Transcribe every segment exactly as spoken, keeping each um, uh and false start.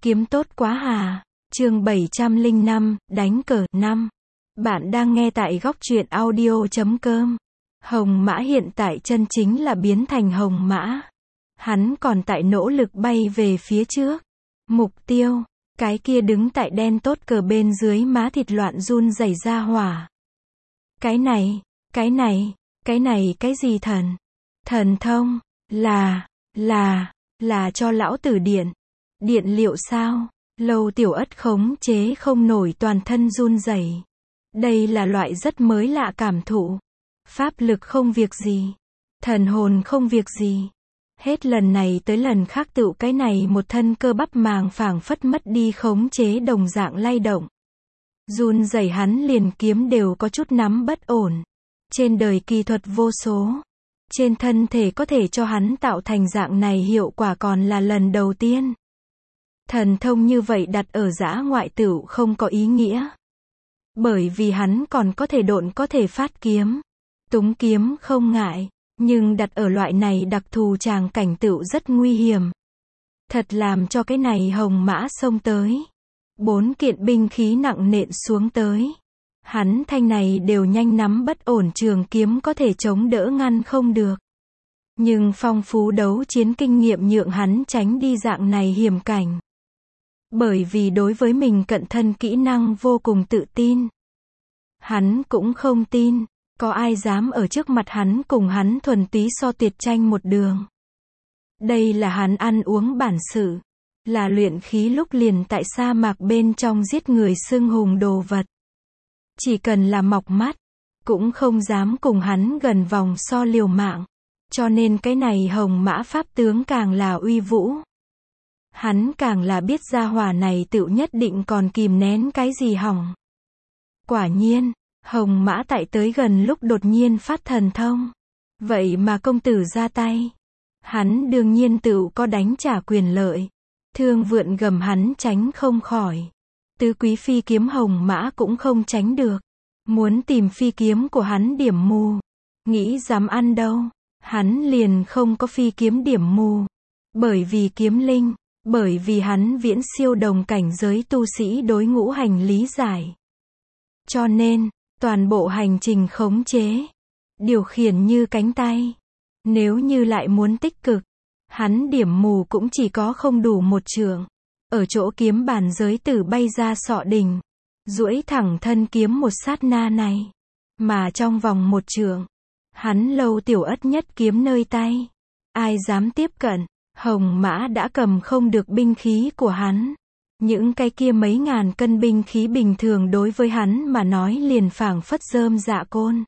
Kiếm tốt quá hà. Chương bảy trăm lẻ năm, đánh cờ năm. Bạn đang nghe tại góc truyện audio chấm com. Hồng Mã hiện tại chân chính là biến thành Hồng Mã. Hắn còn tại nỗ lực bay về phía trước. Mục tiêu, cái kia đứng tại đen tốt cờ bên dưới má thịt loạn run rẩy ra hỏa. Cái này, cái này, cái này cái gì thần? Thần thông, là, là, là cho lão tử điện. Điện liệu sao? Lâu Tiểu Ất khống chế không nổi toàn thân run rẩy. Đây là loại rất mới lạ cảm thụ. Pháp lực không việc gì. Thần hồn không việc gì. Hết lần này tới lần khác tựu cái này một thân cơ bắp màng phảng phất mất đi khống chế đồng dạng lay động. Run rẩy hắn liền kiếm đều có chút nắm bất ổn. Trên đời kỳ thuật vô số. Trên thân thể có thể cho hắn tạo thành dạng này hiệu quả còn là lần đầu tiên. Thần thông như vậy đặt ở dã ngoại tựu không có ý nghĩa. Bởi vì hắn còn có thể độn có thể phát kiếm. Túng kiếm không ngại. Nhưng đặt ở loại này đặc thù tràng cảnh tựu rất nguy hiểm. Thật làm cho cái này Hồng Mã xông tới. Bốn kiện binh khí nặng nện xuống tới. Hắn thanh này đều nhanh nắm bất ổn trường kiếm có thể chống đỡ ngăn không được. Nhưng phong phú đấu chiến kinh nghiệm nhượng hắn tránh đi dạng này hiểm cảnh. Bởi vì đối với mình cận thân kỹ năng vô cùng tự tin. Hắn cũng không tin, có ai dám ở trước mặt hắn cùng hắn thuần túy so tuyệt tranh một đường. Đây là hắn ăn uống bản sự. Là luyện khí lúc liền tại sa mạc bên trong giết người xưng hùng đồ vật. Chỉ cần là mọc mắt, cũng không dám cùng hắn gần vòng so liều mạng. Cho nên cái này Hồng Mã pháp tướng càng là uy vũ. Hắn càng là biết gia hỏa này tựu nhất định còn kìm nén cái gì hỏng. Quả nhiên, Hồng Mã tại tới gần lúc đột nhiên phát thần thông. Vậy mà công tử ra tay. Hắn đương nhiên tựu có đánh trả quyền lợi. Thương vượn gầm hắn tránh không khỏi. Tứ quý phi kiếm Hồng Mã cũng không tránh được. Muốn tìm phi kiếm của hắn điểm mù. Nghĩ dám ăn đâu. Hắn liền không có phi kiếm điểm mù. Bởi vì kiếm linh. Bởi vì hắn viễn siêu đồng cảnh giới tu sĩ đối ngũ hành lý giải. Cho nên, toàn bộ hành trình khống chế. Điều khiển như cánh tay. Nếu như lại muốn tích cực. Hắn điểm mù cũng chỉ có không đủ một trượng. Ở chỗ kiếm bản giới tử bay ra sọ đỉnh. Duỗi thẳng thân kiếm một sát na này. Mà trong vòng một trượng. Hắn Lâu Tiểu Ất nhất kiếm nơi tay. Ai dám tiếp cận. Hồng Mã đã cầm không được binh khí của hắn. Những cái kia mấy ngàn cân binh khí bình thường đối với hắn mà nói liền phảng phất rơm dạ côn.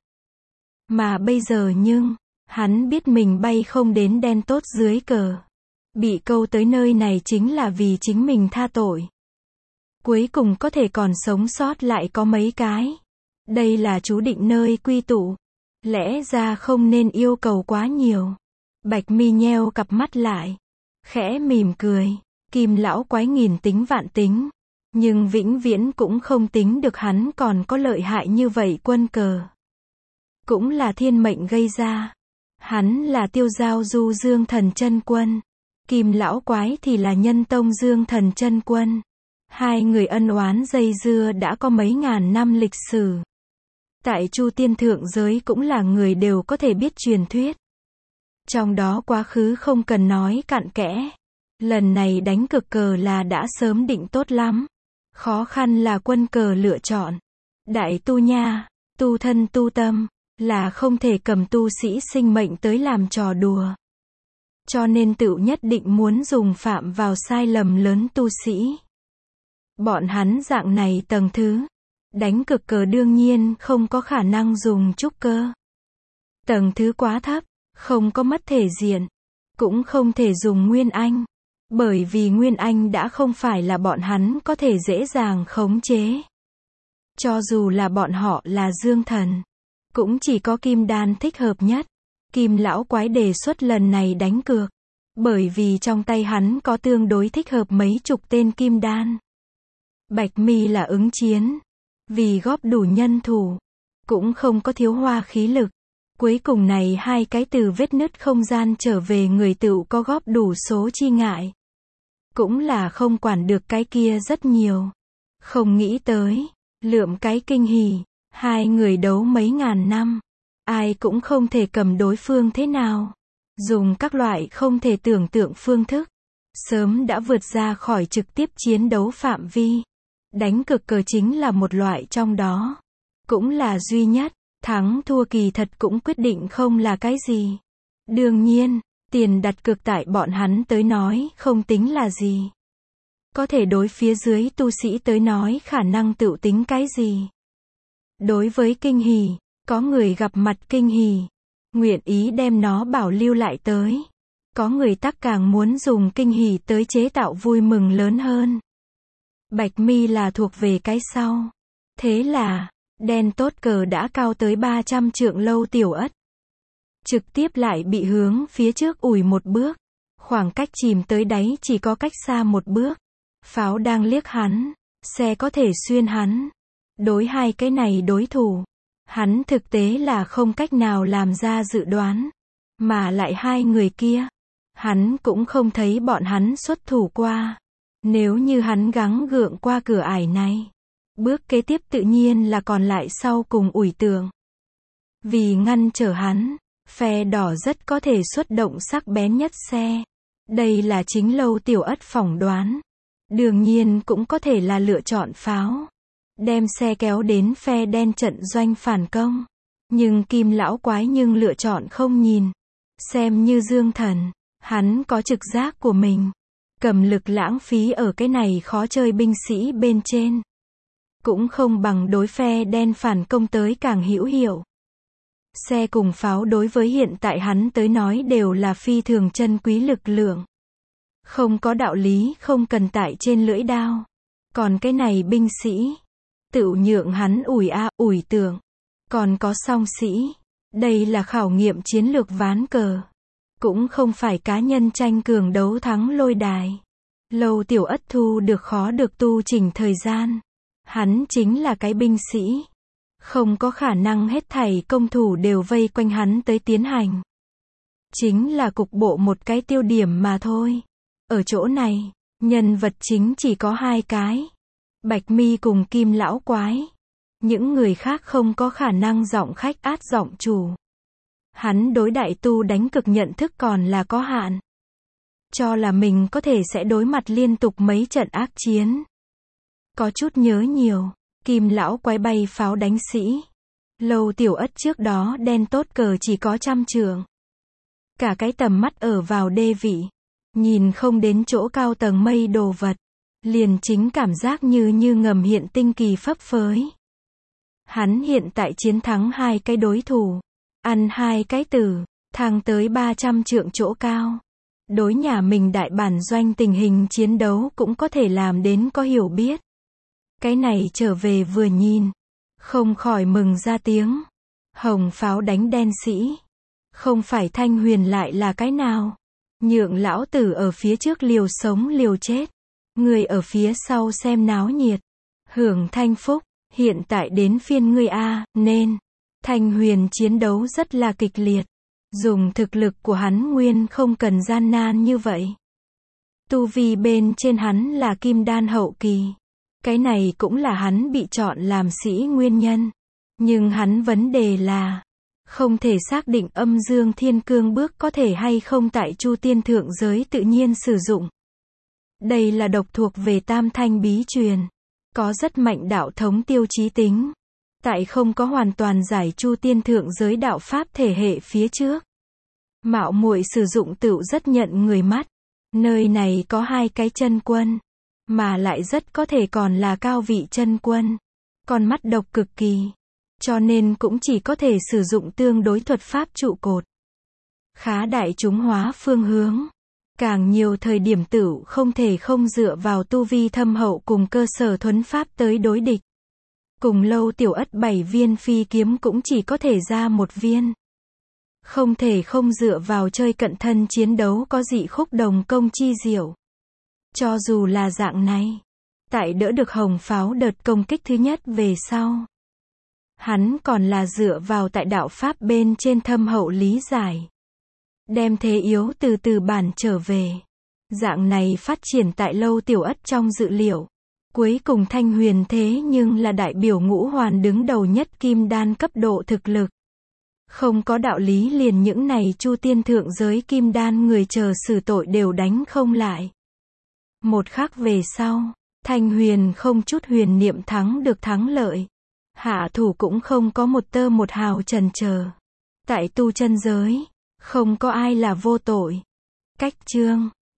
Mà bây giờ nhưng, hắn biết mình bay không đến đen tốt dưới cờ. Bị câu tới nơi này chính là vì chính mình tha tội. Cuối cùng có thể còn sống sót lại có mấy cái. Đây là chú định nơi quy tụ. Lẽ ra không nên yêu cầu quá nhiều. Bạch Mi nheo cặp mắt lại. Khẽ mỉm cười. Kim lão quái nghìn tính vạn tính. Nhưng vĩnh viễn cũng không tính được hắn còn có lợi hại như vậy quân cờ. Cũng là thiên mệnh gây ra. Hắn là Tiêu Giao Du Dương Thần Chân Quân. Kim lão quái thì là Nhân Tông Dương Thần Chân Quân. Hai người ân oán dây dưa đã có mấy ngàn năm lịch sử. Tại Chu Tiên thượng giới cũng là người đều có thể biết truyền thuyết. Trong đó quá khứ không cần nói cặn kẽ. Lần này đánh cực cờ là đã sớm định tốt lắm. Khó khăn là quân cờ lựa chọn. Đại tu nha, tu thân tu tâm, là không thể cầm tu sĩ sinh mệnh tới làm trò đùa. Cho nên tựu nhất định muốn dùng phạm vào sai lầm lớn tu sĩ. Bọn hắn dạng này tầng thứ. Đánh cực cờ đương nhiên không có khả năng dùng trúc cơ. Tầng thứ quá thấp, không có mất thể diện. Cũng không thể dùng Nguyên Anh. Bởi vì Nguyên Anh đã không phải là bọn hắn có thể dễ dàng khống chế. Cho dù là bọn họ là dương thần. Cũng chỉ có kim đan thích hợp nhất. Kim lão quái đề xuất lần này đánh cược. Bởi vì trong tay hắn có tương đối thích hợp mấy chục tên kim đan. Bạch Mi là ứng chiến. Vì góp đủ nhân thủ. Cũng không có thiếu hoa khí lực. Cuối cùng này hai cái từ vết nứt không gian trở về người tựu có góp đủ số chi ngại. cũng là không quản được cái kia rất nhiều. Không nghĩ tới, lượm cái kinh hỉ, hai người đấu mấy ngàn năm, ai cũng không thể cầm đối phương thế nào. Dùng các loại không thể tưởng tượng phương thức, sớm đã vượt ra khỏi trực tiếp chiến đấu phạm vi. Đánh cược cờ chính là một loại trong đó. Cũng là duy nhất, thắng thua kỳ thật cũng quyết định không là cái gì. Đương nhiên, tiền đặt cược tại bọn hắn tới nói không tính là gì. Có thể đối phía dưới tu sĩ tới nói khả năng tự tính cái gì. Đối với kinh hỉ, có người gặp mặt kinh hỉ, nguyện ý đem nó bảo lưu lại tới. Có người tắc càng muốn dùng kinh hỉ tới chế tạo vui mừng lớn hơn. Bạch mi là thuộc về cái sau. Thế là, đen tốt cờ đã cao tới ba trăm trượng Lâu Tiểu Ất. Trực tiếp lại bị hướng phía trước ủi một bước. Khoảng cách chìm tới đáy chỉ có cách xa một bước. Pháo đang liếc hắn, xe có thể xuyên hắn. Đối hai cái này đối thủ, hắn thực tế là không cách nào làm ra dự đoán. Mà lại hai người kia, hắn cũng không thấy bọn hắn xuất thủ qua. Nếu như hắn gắng gượng qua cửa ải này, bước kế tiếp tự nhiên là còn lại sau cùng ủi tường. Vì ngăn trở hắn, phe đỏ rất có thể xuất động sắc bén nhất xe. Đây là chính Lâu Tiểu Ất phỏng đoán. Đương nhiên cũng có thể là lựa chọn pháo. Đem xe kéo đến phe đen trận doanh phản công. Nhưng Kim lão quái nhưng lựa chọn không nhìn. Xem như dương thần, hắn có trực giác của mình. Cầm lực lãng phí ở cái này khó chơi binh sĩ bên trên. Cũng không bằng đối phe đen phản công tới càng hữu hiệu. Xe cùng pháo đối với hiện tại hắn tới nói đều là phi thường chân quý lực lượng. Không có đạo lý không cần tại trên lưỡi đao. Còn cái này binh sĩ, tựu nhượng hắn ủi a ủi tưởng. Còn có song sĩ, đây là khảo nghiệm chiến lược ván cờ. Cũng không phải cá nhân tranh cường đấu thắng lôi đài. Lâu Tiểu Ất thu được khó được tu chỉnh thời gian. Hắn chính là cái binh sĩ. Không có khả năng hết thảy công thủ đều vây quanh hắn tới tiến hành. Chính là cục bộ một cái tiêu điểm mà thôi. Ở chỗ này, nhân vật chính chỉ có hai cái. Bạch mi cùng Kim lão quái. Những người khác không có khả năng giọng khách át giọng chủ. Hắn đối đại tu đánh cực nhận thức còn là có hạn. Cho là mình có thể sẽ đối mặt liên tục mấy trận ác chiến. Có chút nhớ nhiều, Kim lão quái bay pháo đánh sĩ. Lâu Tiểu Ất trước đó đen tốt cờ chỉ có trăm trượng. Cả cái tầm mắt ở vào đê vị. Nhìn không đến chỗ cao tầng mây đồ vật. Liền chính cảm giác như như ngầm hiện tinh kỳ phấp phới. Hắn hiện tại chiến thắng hai cái đối thủ. Ăn hai cái tử, thang tới ba trăm trượng chỗ cao. Đối nhà mình đại bản doanh tình hình chiến đấu cũng có thể làm đến có hiểu biết. Cái này trở về vừa nhìn, không khỏi mừng ra tiếng. Hồng pháo đánh đen sĩ. Không phải Thanh Huyền lại là cái nào. Nhượng lão tử ở phía trước liều sống liều chết. Người ở phía sau xem náo nhiệt. Hưởng thanh phúc, hiện tại đến phiên ngươi a, nên. Thanh Huyền chiến đấu rất là kịch liệt. Dùng thực lực của hắn nguyên không cần gian nan như vậy. Tu vi bên trên hắn là kim đan hậu kỳ. Cái này cũng là hắn bị chọn làm sĩ nguyên nhân. Nhưng hắn vấn đề là không thể xác định âm dương thiên cương bước có thể hay không tại Chu Tiên thượng giới tự nhiên sử dụng. Đây là độc thuộc về Tam Thanh bí truyền. Có rất mạnh đạo thống tiêu chí tính. Tại không có hoàn toàn giải Chu Tiên thượng giới đạo pháp thể hệ phía trước. Mạo muội sử dụng tựu rất nhận người mắt. Nơi này có hai cái chân quân. Mà lại rất có thể còn là cao vị chân quân. Con mắt độc cực kỳ. Cho nên cũng chỉ có thể sử dụng tương đối thuật pháp trụ cột. Khá đại chúng hóa phương hướng. Càng nhiều thời điểm tựu không thể không dựa vào tu vi thâm hậu cùng cơ sở thuấn pháp tới đối địch. Cùng Lâu Tiểu Ất bảy viên phi kiếm cũng chỉ có thể ra một viên. Không thể không dựa vào chơi cận thân chiến đấu có dị khúc đồng công chi diệu. Cho dù là dạng này, tại đỡ được hồng pháo đợt công kích thứ nhất về sau. Hắn còn là dựa vào tại đạo pháp bên trên thâm hậu lý giải. Đem thế yếu từ từ bản trở về. Dạng này phát triển tại Lâu Tiểu Ất trong dự liệu. Cuối cùng Thanh Huyền thế nhưng là đại biểu ngũ hoàn đứng đầu nhất kim đan cấp độ thực lực. Không có đạo lý liền những này chu tiên thượng giới kim đan người chờ xử tội đều đánh không lại. Một khắc về sau, Thanh Huyền không chút huyền niệm thắng được thắng lợi. Hạ thủ cũng không có một tơ một hào chần chờ. Tại tu chân giới, không có ai là vô tội. Cách chương